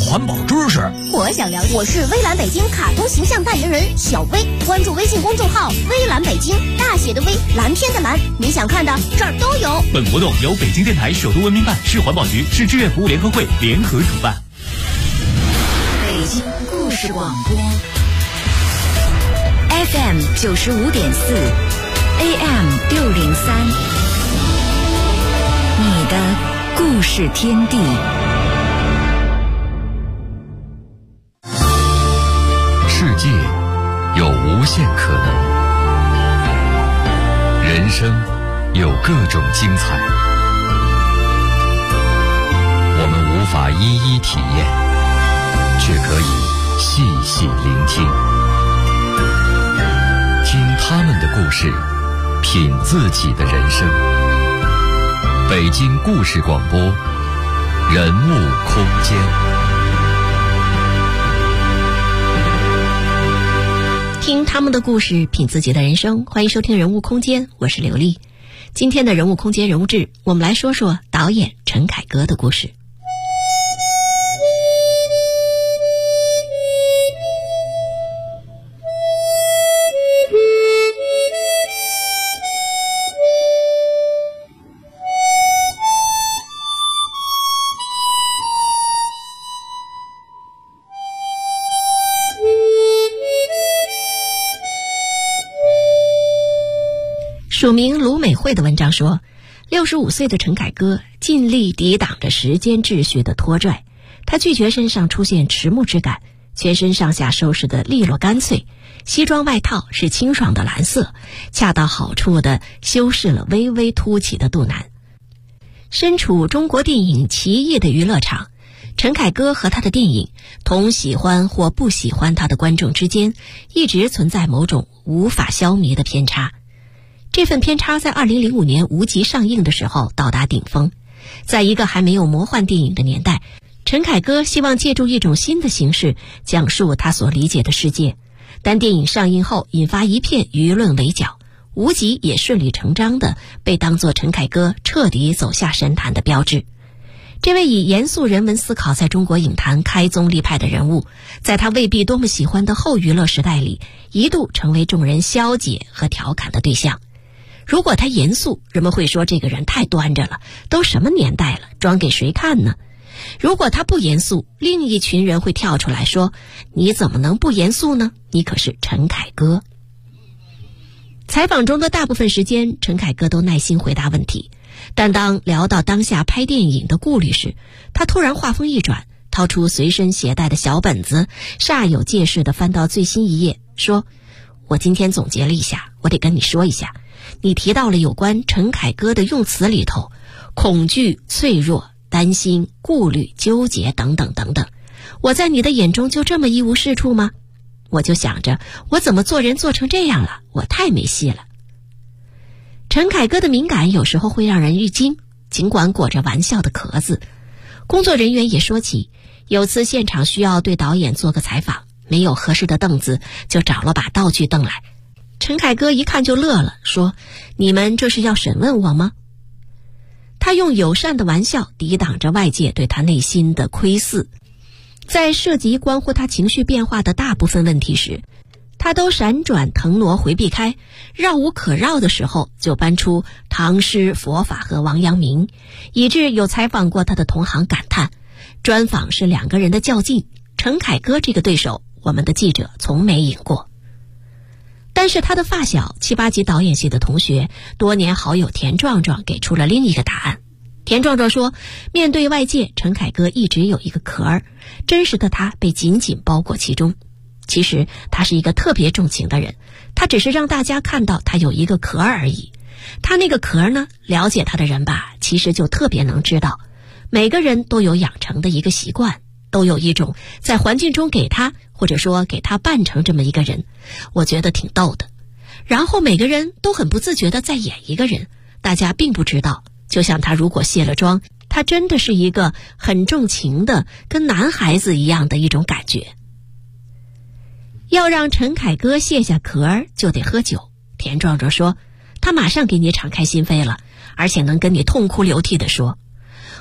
环保知识。 我想了解。我是微蓝北京卡通形象代言人小薇，关注微信公众号微蓝北京，大写的微，蓝天的蓝，你想看的这儿都有。 本活动由北京电台首都文明办、市环保局、市志愿服务联合会联合主办。 北京故事广播 FM 95.4 AM 603，你的故事天地。 世界有无限可能，人生有各种精彩，我们无法一一体验，却可以细细聆听，听他们的故事，品自己的人生。北京故事广播，人物空间。 听他们的故事，品自己的人生。欢迎收听人物空间，我是刘丽。今天的人物空间人物志，我们来说说导演陈凯歌的故事。署名卢美惠的文章说，65岁的陈凯歌尽力抵挡着时间秩序的拖拽，他拒绝身上出现迟暮之感，全身上下收拾得利落干脆，西装外套是清爽的蓝色，恰到好处地修饰了微微凸起的肚腩。身处中国电影奇异的娱乐场，陈凯歌和他的电影同喜欢或不喜欢他的观众之间一直存在某种无法消弭的偏差。这份偏差在2005年无极上映的时候到达顶峰。在一个还没有魔幻电影的年代，陈凯歌希望借助一种新的形式讲述他所理解的世界，但电影上映后引发一片舆论围剿，无极也顺理成章地被当作陈凯歌彻底走下神坛的标志。这位以严肃人文思考在中国影坛开宗立派的人物，在他未必多么喜欢的后娱乐时代里，一度成为众人消解和调侃的对象。如果他严肃，人们会说这个人太端着了，都什么年代了，装给谁看呢？如果他不严肃，另一群人会跳出来说，你怎么能不严肃呢？你可是陈凯歌。采访中的大部分时间，陈凯歌都耐心回答问题，但当聊到当下拍电影的顾虑时，他突然话锋一转，掏出随身携带的小本子，煞有介事地翻到最新一页，说，我今天总结了一下，我得跟你说一下，你提到了有关陈凯歌的用词里头，恐惧、脆弱、担心、顾虑、纠结等等等等，我在你的眼中就这么一无是处吗？我就想着，我怎么做人做成这样了，我太没戏了。陈凯歌的敏感有时候会让人一惊，尽管裹着玩笑的壳子。工作人员也说起，有次现场需要对导演做个采访，没有合适的凳子，就找了把道具凳来。陈凯歌一看就乐了，说，你们这是要审问我吗？他用友善的玩笑抵挡着外界对他内心的窥视。在涉及关乎他情绪变化的大部分问题时，他都闪转腾挪回避开，绕无可绕的时候就搬出唐诗、佛法和王阳明，以致有采访过他的同行感叹，专访是两个人的较劲，陈凯歌这个对手，我们的记者从没赢过。但是他的发小7、8级导演系的同学，多年好友田壮壮给出了另一个答案。田壮壮说，面对外界，陈凯歌一直有一个壳儿，真实的他被紧紧包裹其中。其实他是一个特别重情的人，他只是让大家看到他有一个壳而已。他那个壳呢，了解他的人吧，其实就特别能知道，每个人都有养成的一个习惯，都有一种在环境中给他，或者说给他扮成这么一个人，我觉得挺逗的。然后每个人都很不自觉地在演一个人，大家并不知道，就像他如果卸了妆，他真的是一个很重情的，跟男孩子一样的一种感觉。要让陈凯歌卸下壳儿，就得喝酒。田壮壮说，他马上给你敞开心扉了，而且能跟你痛哭流涕地说，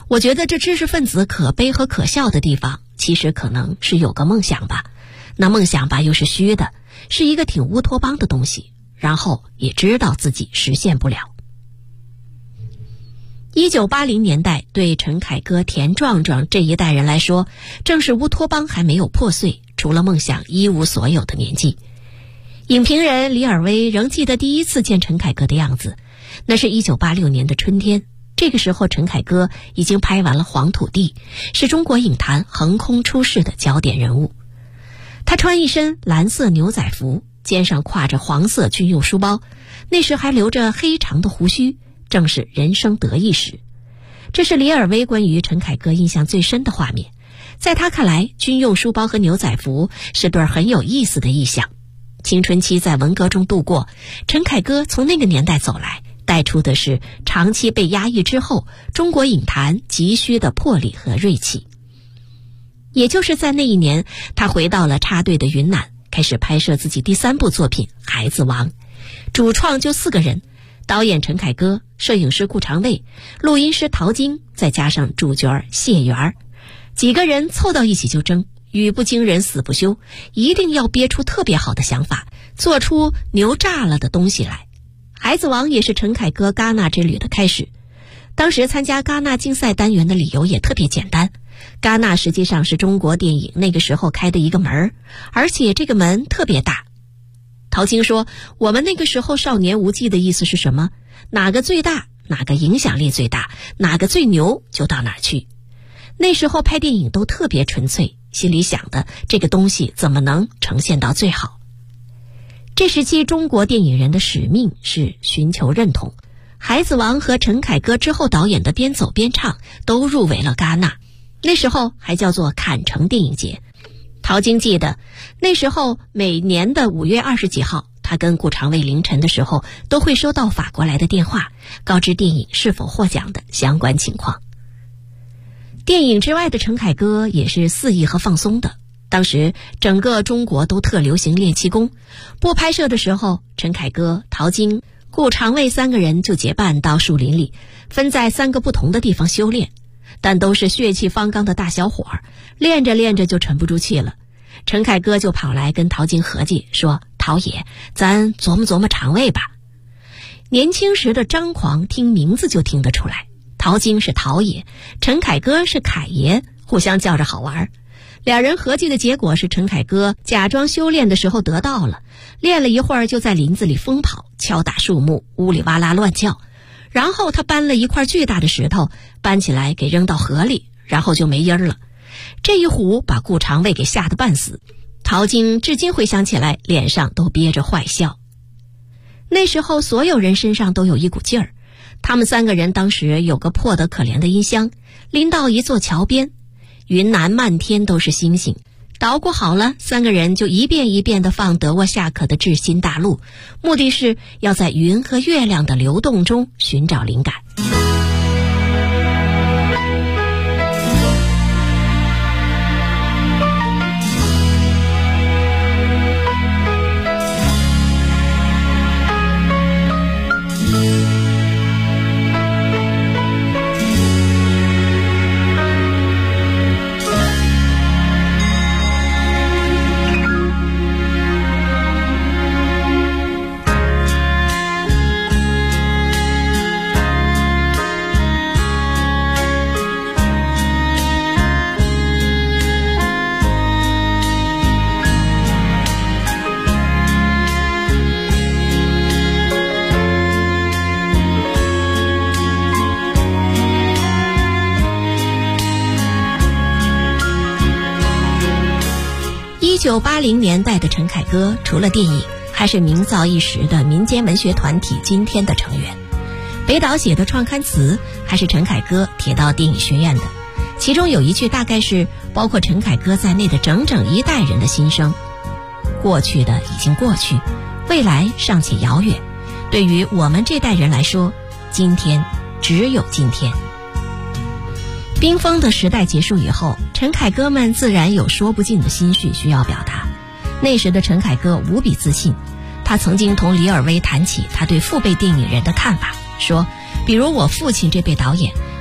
我觉得这知识分子可悲和可笑的地方，其实可能是有个梦想吧。那梦想吧又是虚的，是一个挺乌托邦的东西，然后也知道自己实现不了。1980年代对陈凯歌、田壮壮这一代人来说，正是乌托邦还没有破碎，除了梦想一无所有的年纪。影评人李尔威仍记得第一次见陈凯歌的样子，那是1986年的春天。这个时候陈凯歌已经拍完了《黄土地》，是中国影坛横空出世的焦点人物。他穿一身蓝色牛仔服，肩上挎着黄色军用书包，那时还留着黑长的胡须，正是人生得意时。这是李尔威关于陈凯歌印象最深的画面。在他看来，军用书包和牛仔服是对很有意思的意象。青春期在文革中度过，陈凯歌从那个年代走来，带出的是长期被压抑之后中国影坛急需的魄力和锐气。也就是在那一年，他回到了插队的云南，开始拍摄自己第3部作品《孩子王》。主创就4个人，导演陈凯歌，摄影师顾长卫，录音师陶晶，再加上主角谢元，几个人凑到一起就争，语不惊人死不休，一定要憋出特别好的想法，做出牛炸了的东西来。孩子王也是陈凯歌戛纳之旅的开始。当时参加戛纳竞赛单元的理由也特别简单，戛纳实际上是中国电影那个时候开的一个门，而且这个门特别大。陶晶说，我们那个时候少年无忌的意思是什么？哪个最大，哪个影响力最大，哪个最牛就到哪儿去。那时候拍电影都特别纯粹，心里想的这个东西怎么能呈现到最好。这时期中国电影人的使命是寻求认同。孩子王和陈凯歌之后导演的边走边唱都入围了戛纳，那时候还叫做坎城电影节。陶晶记得那时候每年的5月20几号，他跟顾长卫凌晨的时候都会收到法国来的电话，告知电影是否获奖的相关情况。电影之外的陈凯歌也是肆意和放松的。当时整个中国都特流行练气功，不拍摄的时候，陈凯歌、陶晶、顾长卫3个人就结伴到树林里，分在3个不同的地方修炼，但都是血气方刚的大小伙儿，练着练着就沉不住气了。陈凯歌就跑来跟陶晶合计说，陶爷，咱琢磨琢磨肠胃吧。年轻时的张狂听名字就听得出来，陶晶是陶爷，陈凯歌是凯爷，互相叫着好玩。两人合计的结果是，陈凯歌假装修炼的时候得到了，练了一会儿就在林子里疯跑，敲打树木，呜里哇啦乱叫。然后他搬了一块巨大的石头，搬起来给扔到河里，然后就没音儿了。这一唬把顾长卫给吓得半死，陶晶至今回想起来脸上都憋着坏笑。那时候所有人身上都有一股劲儿。他们3个人当时有个破得可怜的音箱，拎到一座桥边，云南漫天都是星星，捣鼓好了，3个人就一遍一遍地放德沃夏克的《致新大陆》，目的是要在云和月亮的流动中寻找灵感。1980年代的陈凯歌除了电影，还是名噪一时的民间文学团体今天的成员。北岛写的创刊词还是陈凯歌贴到电影学院的，其中有一句大概是包括陈凯歌在内的整整一代人的心声：过去的已经过去，未来尚且遥远，对于我们这代人来说，今天只有今天。冰封的时代结束以后，陈凯歌们自然有说不尽的心绪需要表达。那时的陈凯歌无比自信，他曾经同李尔威谈起他对父辈电影人的看法，说比如我父亲这辈导演，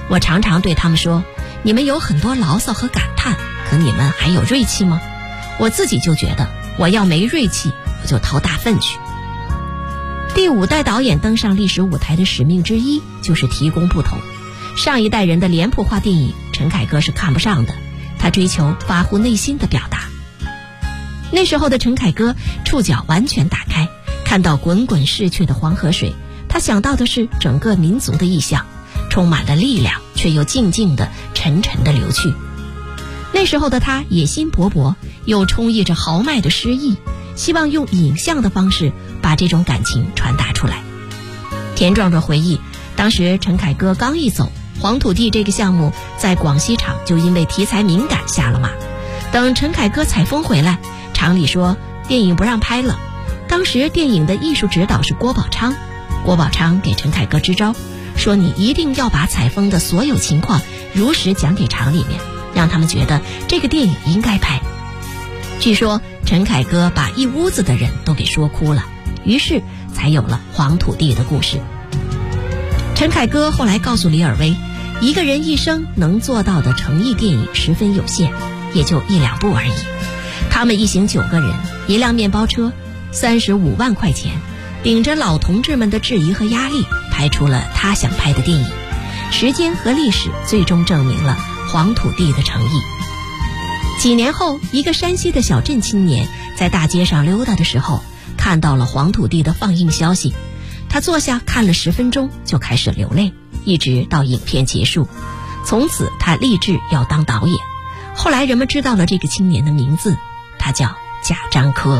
我常常对他们说，你们有很多牢骚和感叹，可你们还有锐气吗？我自己就觉得，我要没锐气，我就掏大粪去。第5代导演登上历史舞台的使命之一，就是提供不同。上一代人的脸谱化电影，陈凯歌是看不上的，他追求发乎内心的表达。那时候的陈凯歌触角完全打开，看到滚滚逝去的黄河水，他想到的是整个民族的意象，充满了力量，却又静静地沉沉地流去。那时候的他野心勃勃，又充溢着豪迈的诗意，希望用影像的方式把这种感情传达出来。田壮壮回忆，当时陈凯歌刚一走，黄土地这个项目在广西厂就因为题材敏感下了马。等陈凯歌采风回来，厂里说电影不让拍了。当时电影的艺术指导是郭宝昌，郭宝昌给陈凯歌支招，说你一定要把采风的所有情况如实讲给厂里面，让他们觉得这个电影应该拍。据说陈凯歌把一屋子的人都给说哭了，于是才有了黄土地的故事。陈凯歌后来告诉李尔威，一个人一生能做到的诚意电影十分有限，也就1、2部而已。他们一行9个人，一辆面包车，35万块钱，顶着老同志们的质疑和压力，拍出了他想拍的电影。时间和历史最终证明了黄土地的诚意。几年后，一个山西的小镇青年在大街上溜达的时候，看到了黄土地的放映消息。他坐下看了10分钟，就开始流泪，一直到影片结束。从此他立志要当导演。后来人们知道了这个青年的名字，他叫贾樟柯。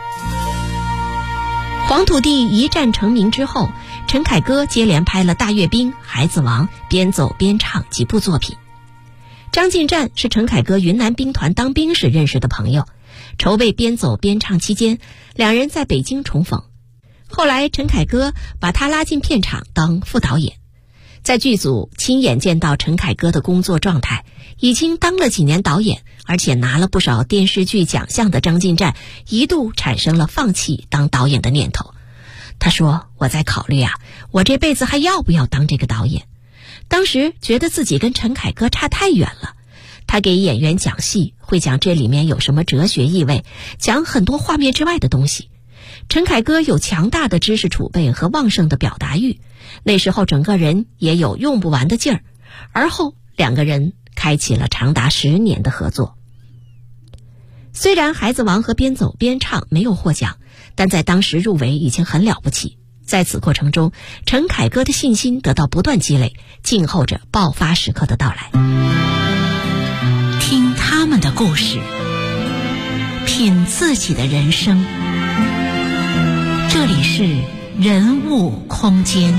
黄土地一战成名之后，陈凯歌接连拍了《大阅兵》《孩子王》《边走边唱》几部作品。张晋湛是陈凯歌云南兵团当兵时认识的朋友，筹备《边走边唱》期间，两人在北京重逢。后来陈凯歌把他拉进片场当副导演。在剧组亲眼见到陈凯歌的工作状态，已经当了几年导演，而且拿了不少电视剧奖项的张晋湛一度产生了放弃当导演的念头。他说，我在考虑我这辈子还要不要当这个导演。当时觉得自己跟陈凯歌差太远了。他给演员讲戏，会讲这里面有什么哲学意味，讲很多画面之外的东西。陈凯歌有强大的知识储备和旺盛的表达欲，那时候整个人也有用不完的劲儿。而后2个人开启了长达10年的合作。虽然《孩子王》和《边走边唱》没有获奖，但在当时入围已经很了不起。在此过程中，陈凯歌的信心得到不断积累，静候着爆发时刻的到来。 听他们的故事，品自己的人生。这里是人物空间。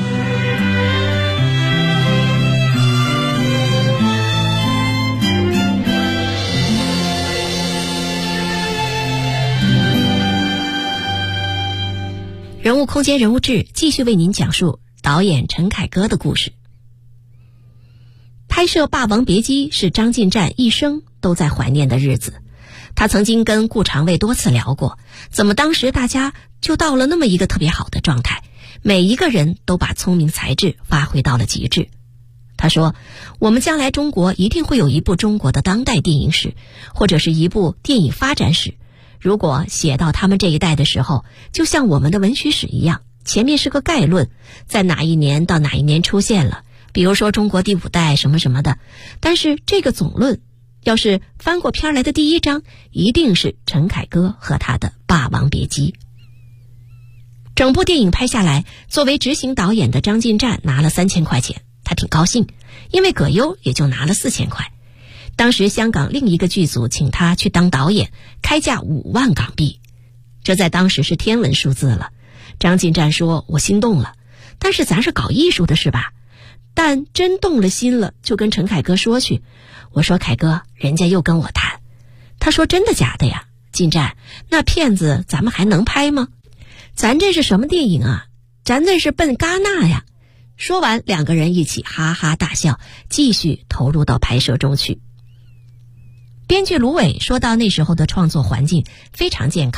人物空间人物志继续为您讲述导演陈凯歌的故事。拍摄《霸王别姬》是张晋湛一生都在怀念的日子。他曾经跟顾长卫多次聊过，怎么当时大家就到了那么一个特别好的状态，每一个人都把聪明才智发挥到了极致。他说，我们将来中国一定会有一部中国的当代电影史，或者是一部电影发展史。如果写到他们这一代的时候，就像我们的文学史一样，前面是个概论，在哪一年到哪一年出现了，比如说中国第5代什么什么的，但是这个总论要是翻过篇来的第1章，一定是陈凯歌和他的《霸王别姬》。整部电影拍下来，作为执行导演的张晋湛拿了3000块钱，他挺高兴，因为葛优也就拿了4000块。当时香港另一个剧组请他去当导演，开价5万港币，这在当时是天文数字了。张晋湛说，我心动了，但是咱是搞艺术的是吧？但真动了心了，就跟陈凯歌说去。我说，凯哥，人家又跟我谈。他说，真的假的呀？晋湛，那片子咱们还能拍吗？咱这是什么电影啊？咱这是奔戛纳呀。说完，2个人一起哈哈大笑，继续投入到拍摄中去。编剧卢伟说到，那时候的创作环境非常健康，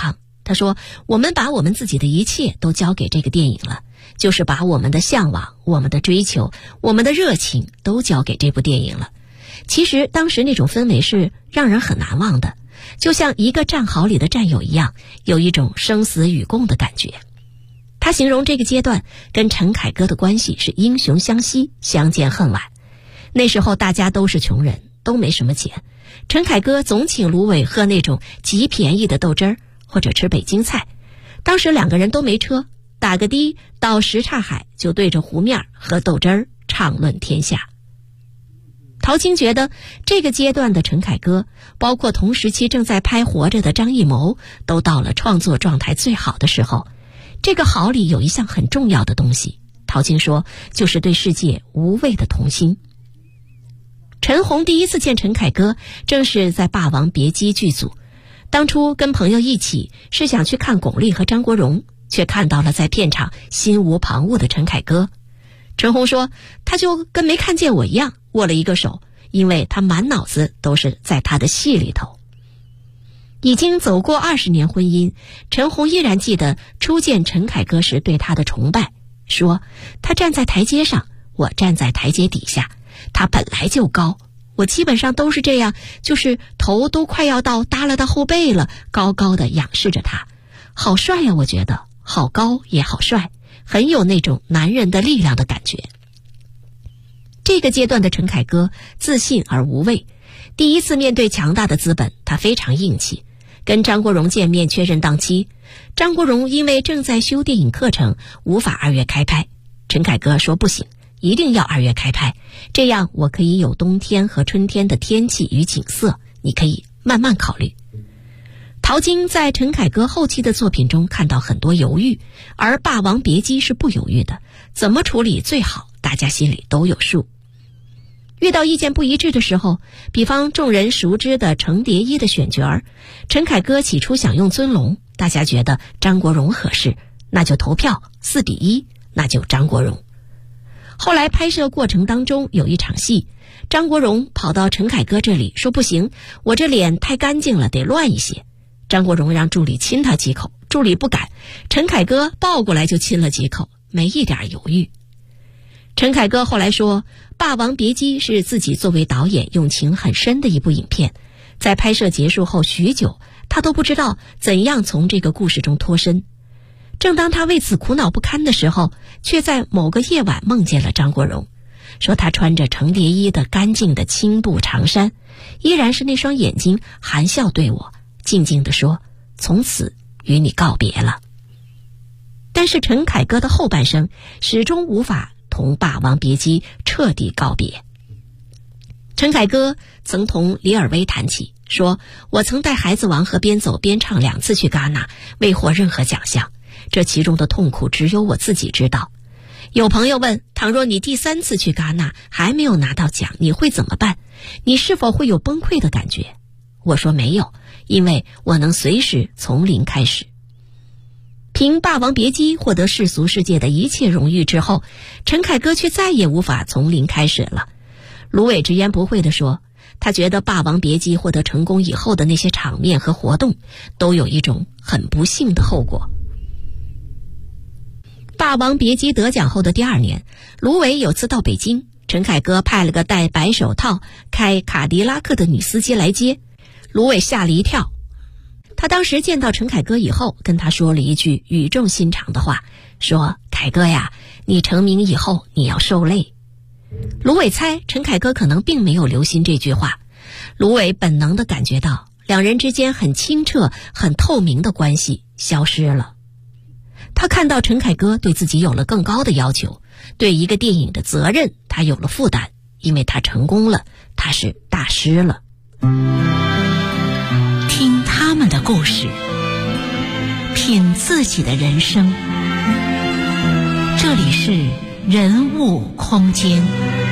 他说，我们把我们自己的一切都交给这个电影了，就是把我们的向往、我们的追求、我们的热情都交给这部电影了。其实当时那种氛围是让人很难忘的，就像一个战壕里的战友一样，有一种生死与共的感觉。他形容这个阶段跟陈凯歌的关系是英雄相惜，相见恨晚。那时候大家都是穷人，都没什么钱，陈凯歌总请芦苇喝那种极便宜的豆汁儿，或者吃北京菜。当时两个人都没车，打个的到什刹海，就对着湖面喝豆汁儿，畅论天下。陶青觉得这个阶段的陈凯歌，包括同时期正在拍《活着》的张艺谋，都到了创作状态最好的时候。这个好里有一项很重要的东西，陶青说，就是对世界无畏的童心。陈红第一次见陈凯歌，正是在《霸王别姬》剧组。当初跟朋友一起是想去看巩俐和张国荣，却看到了在片场心无旁骛的陈凯歌。陈红说，他就跟没看见我一样，握了一个手，因为他满脑子都是在他的戏里头。已经走过20年婚姻，陈红依然记得初见陈凯歌时对他的崇拜，说他站在台阶上，我站在台阶底下，他本来就高，我基本上都是这样，就是头都快要到耷拉到后背了，高高的仰视着他。好帅呀，我觉得好高也好帅，很有那种男人的力量的感觉。这个阶段的陈凯歌自信而无畏，第一次面对强大的资本，他非常硬气。跟张国荣见面确认档期，张国荣因为正在修电影课程，无法2月开拍。陈凯歌说不行，一定要2月开拍，这样我可以有冬天和春天的天气与景色，你可以慢慢考虑。陶晶在陈凯歌后期的作品中看到很多犹豫，而《霸王别姬》是不犹豫的，怎么处理最好，大家心里都有数。遇到意见不一致的时候，比方众人熟知的程蝶衣的选角儿，陈凯歌起初想用尊龙，大家觉得张国荣合适，那就投票4:1，那就张国荣。后来拍摄过程当中有一场戏，张国荣跑到陈凯歌这里说不行，我这脸太干净了，得乱一些。张国荣让助理亲他几口，助理不敢，陈凯歌抱过来就亲了几口，没一点犹豫。陈凯歌后来说，《霸王别姬》是自己作为导演用情很深的一部影片，在拍摄结束后许久，他都不知道怎样从这个故事中脱身。正当他为此苦恼不堪的时候，却在某个夜晚梦见了张国荣，说他穿着程蝶衣的干净的青布长衫，依然是那双眼睛，含笑对我，静静地说，从此与你告别了。但是陈凯歌的后半生始终无法同《霸王别姬》彻底告别。陈凯歌曾同李尔威谈起，说我曾带《孩子王》和边走边唱2次去戛纳，未获任何奖项，这其中的痛苦只有我自己知道。有朋友问，倘若你第3次去戛纳还没有拿到奖，你会怎么办？你是否会有崩溃的感觉？我说没有，因为我能随时从零开始。凭《霸王别姬》获得世俗世界的一切荣誉之后，陈凯歌却再也无法从零开始了。芦苇直言不讳地说，他觉得《霸王别姬》获得成功以后的那些场面和活动，都有一种很不幸的后果。《霸王别姬》得奖后的第2年，芦苇有次到北京，陈凯歌派了个戴白手套、开卡迪拉克的女司机来接，芦苇吓了一跳。他当时见到陈凯歌以后，跟他说了一句语重心长的话，说凯歌呀，你成名以后你要受累。芦苇猜陈凯歌可能并没有留心这句话，芦苇本能地感觉到两人之间很清澈很透明的关系消失了。他看到陈凯歌对自己有了更高的要求，对一个电影的责任他有了负担，因为他成功了，他是大师了。 听他们的故事，品自己的人生。这里是人物空间。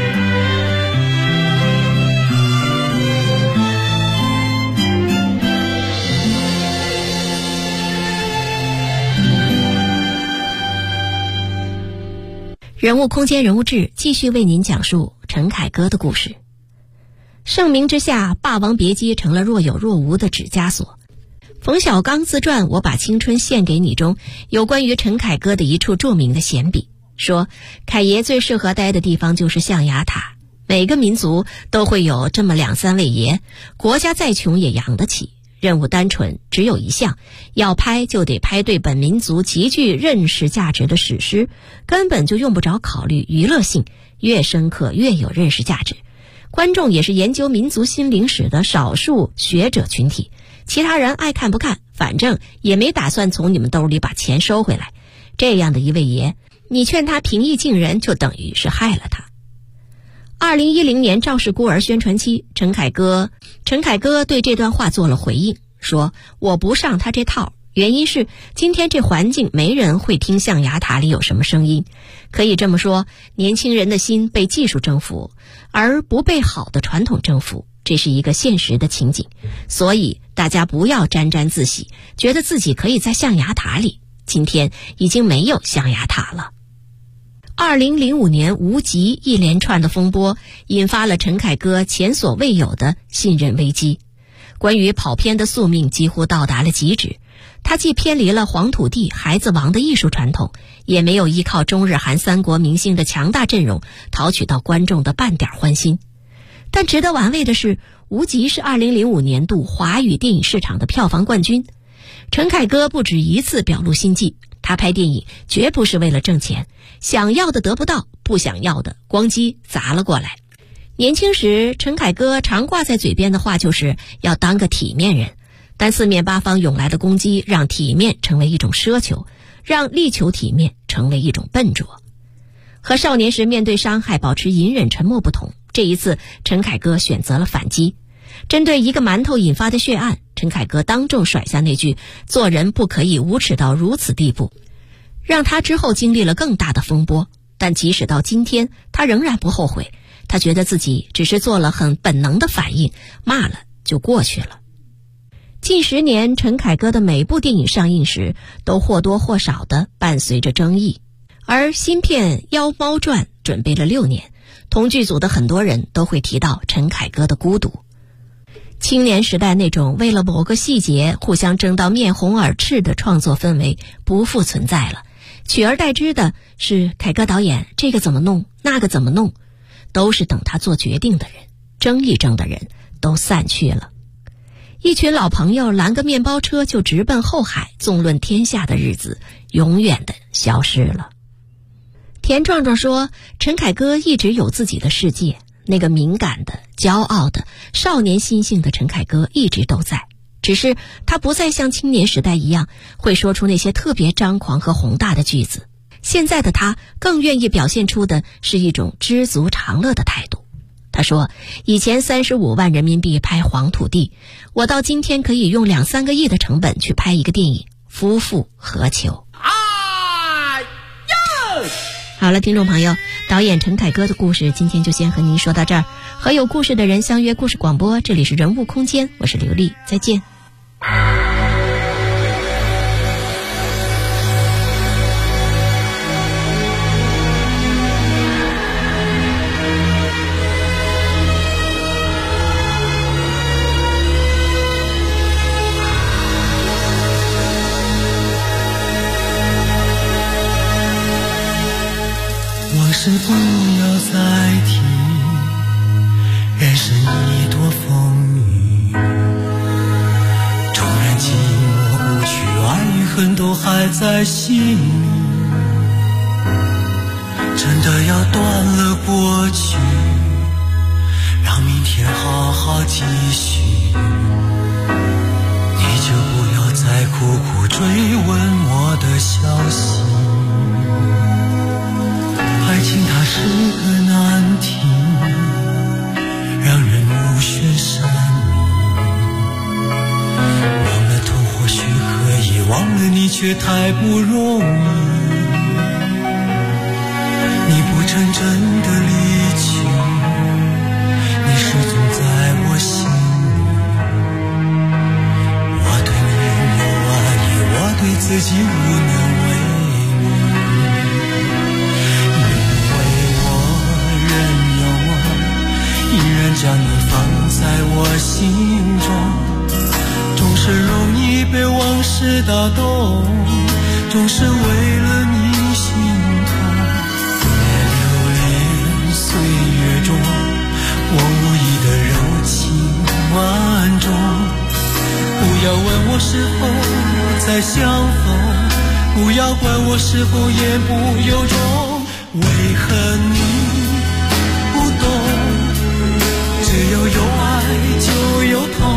人物空间人物志继续为您讲述陈凯歌的故事。盛名之下，《霸王别姬》成了若有若无的纸枷锁。 冯小刚自传《我把青春献给你》中有关于陈凯歌的一处著名的闲笔，说凯爷最适合待的地方就是象牙塔，每个民族都会有这么2-3位爷，国家再穷也养得起，任务单纯，只有一项，要拍就得拍对本民族极具认识价值的史诗，根本就用不着考虑娱乐性，越深刻越有认识价值。观众也是研究民族心灵史的少数学者群体，其他人爱看不看，反正也没打算从你们兜里把钱收回来。这样的一位爷，你劝他平易近人，就等于是害了他。2010年赵氏孤儿宣传期，陈凯歌对这段话做了回应，说我不上他这套，原因是今天这环境没人会听象牙塔里有什么声音。可以这么说，年轻人的心被技术征服，而不被好的传统征服，这是一个现实的情景。所以大家不要沾沾自喜，觉得自己可以在象牙塔里，今天已经没有象牙塔了。2005年无极一连串的风波，引发了陈凯歌前所未有的信任危机。关于跑偏的宿命几乎到达了极致，他既偏离了黄土地孩子王的艺术传统，也没有依靠中日韩3国明星的强大阵容讨取到观众的半点欢心。但值得玩味的是，无极是2005年度华语电影市场的票房冠军。陈凯歌不止一次表露心迹，他拍电影绝不是为了挣钱，想要的得不到，不想要的咣叽砸了过来。年轻时，陈凯歌常挂在嘴边的话就是要当个体面人，但四面八方涌来的攻击让体面成为一种奢求，让力求体面成为一种笨拙。和少年时面对伤害保持隐忍沉默不同，这一次陈凯歌选择了反击。针对一个馒头引发的血案，陈凯歌当众甩下那句做人不可以无耻到如此地步，让他之后经历了更大的风波。但即使到今天，他仍然不后悔，他觉得自己只是做了很本能的反应，骂了就过去了。近10年，陈凯歌的每部电影上映时都或多或少地伴随着争议，而新片《妖猫传》准备了6年，同剧组的很多人都会提到陈凯歌的孤独。青年时代那种为了某个细节互相争到面红耳赤的创作氛围不复存在了，取而代之的是凯歌导演这个怎么弄那个怎么弄，都是等他做决定的人，争一争的人都散去了。一群老朋友拦个面包车就直奔后海纵论天下的日子永远的消失了。田壮壮说，陈凯歌一直有自己的世界，那个敏感的骄傲的少年心性的陈凯歌一直都在，只是他不再像青年时代一样会说出那些特别张狂和宏大的句子。现在的他更愿意表现出的是一种知足常乐的态度。他说，以前35万人民币拍黄土地，我到今天可以用2-3个亿的成本去拍一个电影，夫复何求。好了，听众朋友，导演陈凯歌的故事今天就先和您说到这儿。和有故事的人相约故事广播，这里是人物空间，我是刘丽，再见。 往事不要再提，人生一朵风雨，纵然寂寞不去，爱与恨都还在心里。真的要断了过去，让明天好好继续，你就不要再苦苦追问我的消息。爱情它是个难题，让人目眩神迷。忘了痛或许可以，忘了你却太不容易。你不曾真的离去，你始终在我心里。我对你仍有爱意，我对自己无能为力。依然将你放在我心中，终是是容易被往事打动，总是为了你心痛。别留恋岁月中我无意的柔情万种，不要问我是否再相逢，不要管我是否言不由衷。为何你不懂？只要有爱就有痛，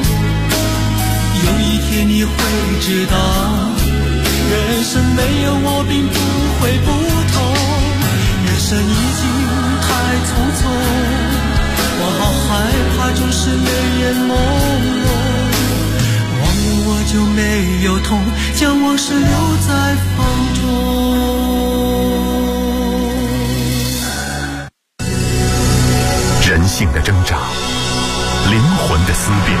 有一天你会知道，人生没有我并不会不同。人生已经太匆匆，我好害怕总是泪眼朦胧。忘了我就没有痛，将往事留在风中。 人性的挣扎，灵魂的思辨，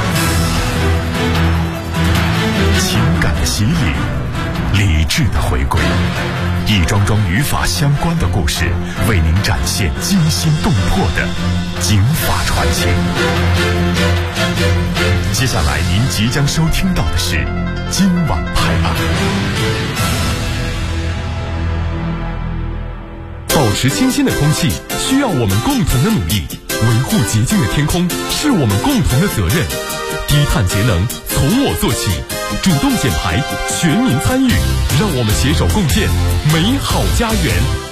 情感的洗礼，理智的回归，一桩桩与法相关的故事，为您展现惊心动魄的警法传奇。接下来您即将收听到的是今晚拍案。 保持清新的空气需要我们共同的努力，维护洁净的天空是我们共同的责任。低碳节能从我做起，主动减排，全民参与，让我们携手共建美好家园。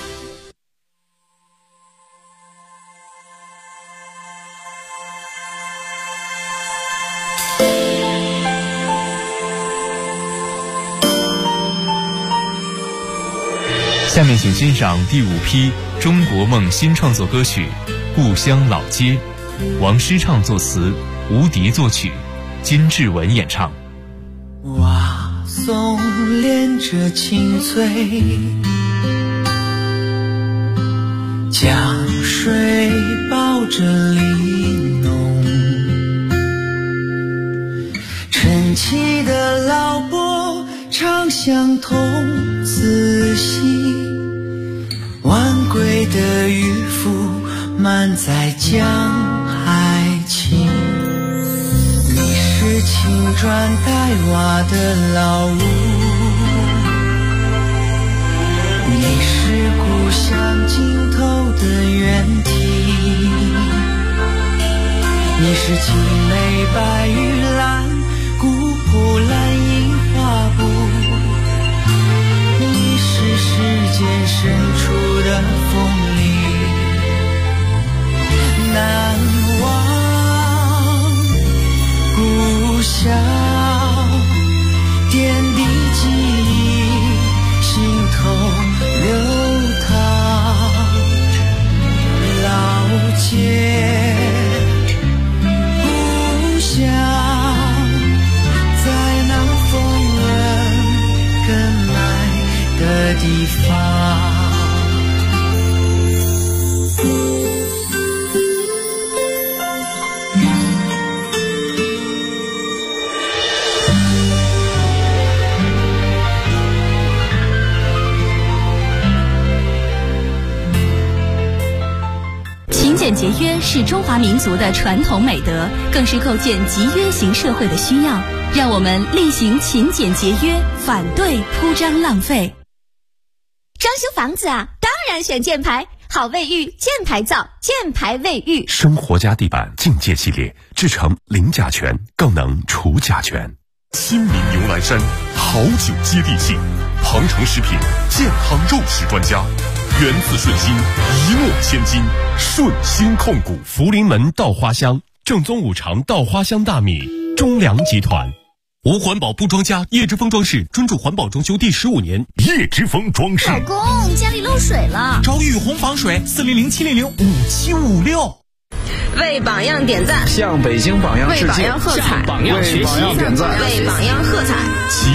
下面请欣赏第5批中国梦新创作歌曲《故乡老街》，王诗畅作词，吴迪作曲，金志文演唱。 哇松连着青翠，江水抱着梨浓，晨起的老伯唱相同，仔细晚归的渔夫满载江海情，你是青砖黛瓦的老屋，你是故乡尽头的原题，你是青梅白玉兰古朴蓝印花布，你是世间深处的风铃，难忘故乡点滴记忆，心头流淌，老街故乡在那风人更爱的地方。 勤俭节约是中华民族的传统美德，更是构建集约型社会的需要。让我们力行勤俭节约，反对铺张浪费。 装修房子啊，当然选箭牌，好卫浴箭牌造，箭牌卫浴。 生活家地板境界系列，制成零甲醛，更能除甲醛。新民牛栏山好酒接地气，庞城食品健康肉食专家，源自顺心，一诺千金，顺心控股。 福临门稻花香，正宗五常稻花香大米，中粮集团。无环保不装家，叶之峰装饰专注环保装修第15年。 叶之峰装饰。 老公，家里漏水了， 找雨虹防水，400-700-5756。 为榜样点赞， 向北京榜样致敬， 为榜样喝彩， 为榜样点赞， 为榜样喝彩。